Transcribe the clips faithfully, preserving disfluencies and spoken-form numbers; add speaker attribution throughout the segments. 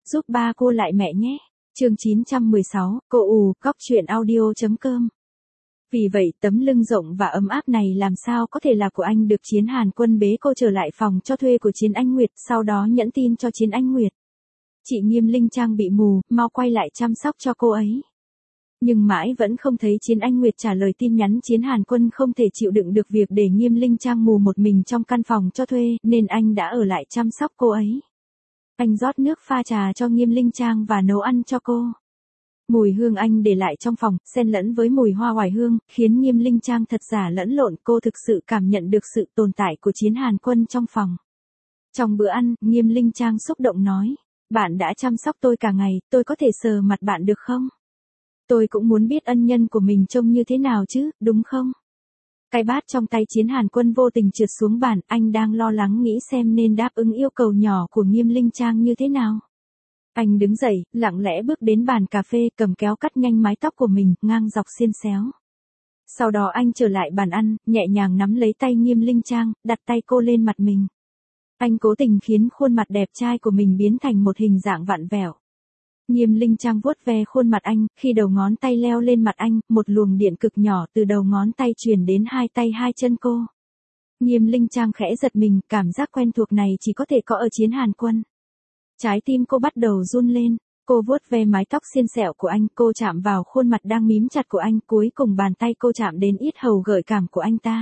Speaker 1: giúp ba cô lại mẹ nhé. Chương chín trăm mười sáu, cô ù, cóc truyện audio chấm com. Vì vậy tấm lưng rộng và ấm áp này làm sao có thể là của anh được. Chiến Hàn Quân bế cô trở lại phòng cho thuê của Chiến Anh Nguyệt, sau đó nhẫn tin cho Chiến Anh Nguyệt. Chị Nghiêm Linh Trang bị mù, mau quay lại chăm sóc cho cô ấy. Nhưng mãi vẫn không thấy Chiến Anh Nguyệt trả lời tin nhắn. Chiến Hàn Quân không thể chịu đựng được việc để Nghiêm Linh Trang mù một mình trong căn phòng cho thuê, nên anh đã ở lại chăm sóc cô ấy. Anh rót nước pha trà cho Nghiêm Linh Trang và nấu ăn cho cô. Mùi hương anh để lại trong phòng, xen lẫn với mùi hoa oải hương, khiến Nghiêm Linh Trang thật giả lẫn lộn. Cô thực sự cảm nhận được sự tồn tại của Chiến Hàn Quân trong phòng. Trong bữa ăn, Nghiêm Linh Trang xúc động nói, bạn đã chăm sóc tôi cả ngày, tôi có thể sờ mặt bạn được không? Tôi cũng muốn biết ân nhân của mình trông như thế nào chứ, đúng không? Cái bát trong tay Chiến Hàn Quân vô tình trượt xuống bàn, anh đang lo lắng nghĩ xem nên đáp ứng yêu cầu nhỏ của Nghiêm Linh Trang như thế nào. Anh đứng dậy, lặng lẽ bước đến bàn cà phê, cầm kéo cắt nhanh mái tóc của mình, ngang dọc xiên xéo. Sau đó anh trở lại bàn ăn, nhẹ nhàng nắm lấy tay Nghiêm Linh Trang, đặt tay cô lên mặt mình. Anh cố tình khiến khuôn mặt đẹp trai của mình biến thành một hình dạng vặn vẹo. Nghiêm Linh Trang vuốt ve khuôn mặt anh, khi đầu ngón tay leo lên mặt anh, một luồng điện cực nhỏ từ đầu ngón tay truyền đến hai tay hai chân cô. Nghiêm Linh Trang khẽ giật mình, cảm giác quen thuộc này chỉ có thể có ở Chiến Hàn Quân. Trái tim cô bắt đầu run lên, cô vuốt ve mái tóc xiên xẹo của anh, cô chạm vào khuôn mặt đang mím chặt của anh, cuối cùng bàn tay cô chạm đến yết hầu gợi cảm của anh ta.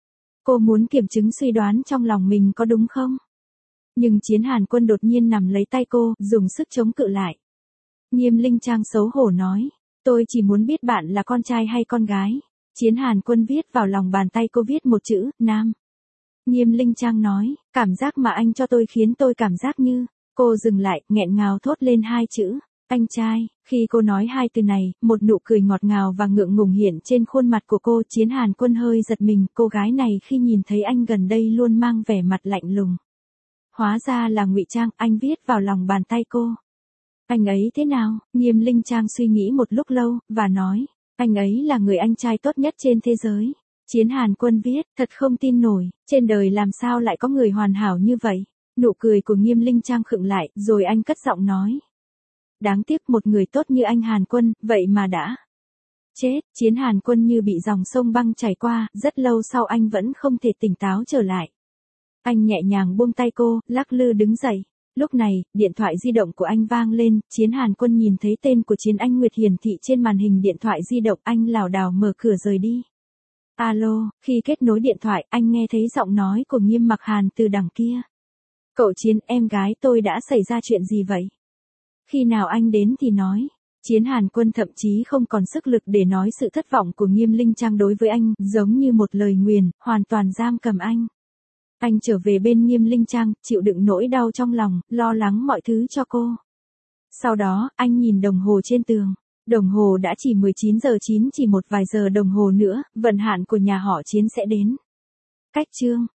Speaker 1: Cô muốn kiểm chứng suy đoán trong lòng mình có đúng không? Nhưng Chiến Hàn Quân đột nhiên nắm lấy tay cô, dùng sức chống cự lại. Nghiêm Linh Trang xấu hổ nói, tôi chỉ muốn biết bạn là con trai hay con gái. Chiến Hàn Quân viết vào lòng bàn tay cô viết một chữ, nam. Nghiêm Linh Trang nói, cảm giác mà anh cho tôi khiến tôi cảm giác như... Cô dừng lại, nghẹn ngào thốt lên hai chữ, anh trai. Khi cô nói hai từ này, một nụ cười ngọt ngào và ngượng ngùng hiện trên khuôn mặt của cô. Chiến Hàn Quân hơi giật mình, cô gái này khi nhìn thấy anh gần đây luôn mang vẻ mặt lạnh lùng. Hóa ra là ngụy trang, anh viết vào lòng bàn tay cô. Anh ấy thế nào? Nghiêm Linh Trang suy nghĩ một lúc lâu, và nói, anh ấy là người anh trai tốt nhất trên thế giới. Chiến Hàn Quân viết, thật không tin nổi, trên đời làm sao lại có người hoàn hảo như vậy? Nụ cười của Nghiêm Linh Trang khựng lại, rồi anh cất giọng nói. Đáng tiếc một người tốt như anh Hàn Quân, vậy mà đã chết. Chiến Hàn Quân như bị dòng sông băng chảy qua, rất lâu sau anh vẫn không thể tỉnh táo trở lại. Anh nhẹ nhàng buông tay cô, lắc lư đứng dậy. Lúc này, điện thoại di động của anh vang lên, Chiến Hàn Quân nhìn thấy tên của Chiến Anh Nguyệt hiển thị trên màn hình điện thoại di động, anh lảo đảo mở cửa rời đi. Alo, khi kết nối điện thoại, anh nghe thấy giọng nói của Nghiêm Mặc Hàn từ đằng kia. Cậu Chiến, em gái tôi đã xảy ra chuyện gì vậy? Khi nào anh đến thì nói. Chiến Hàn Quân thậm chí không còn sức lực để nói sự thất vọng của Nghiêm Linh Trang đối với anh, giống như một lời nguyền, hoàn toàn giam cầm anh. Anh trở về bên Nghiêm Linh Trang, chịu đựng nỗi đau trong lòng, lo lắng mọi thứ cho cô. Sau đó, anh nhìn đồng hồ trên tường. Đồng hồ đã chỉ mười chín giờ chín, chỉ một vài giờ đồng hồ nữa, vận hạn của nhà họ Chiến sẽ đến. Cách chương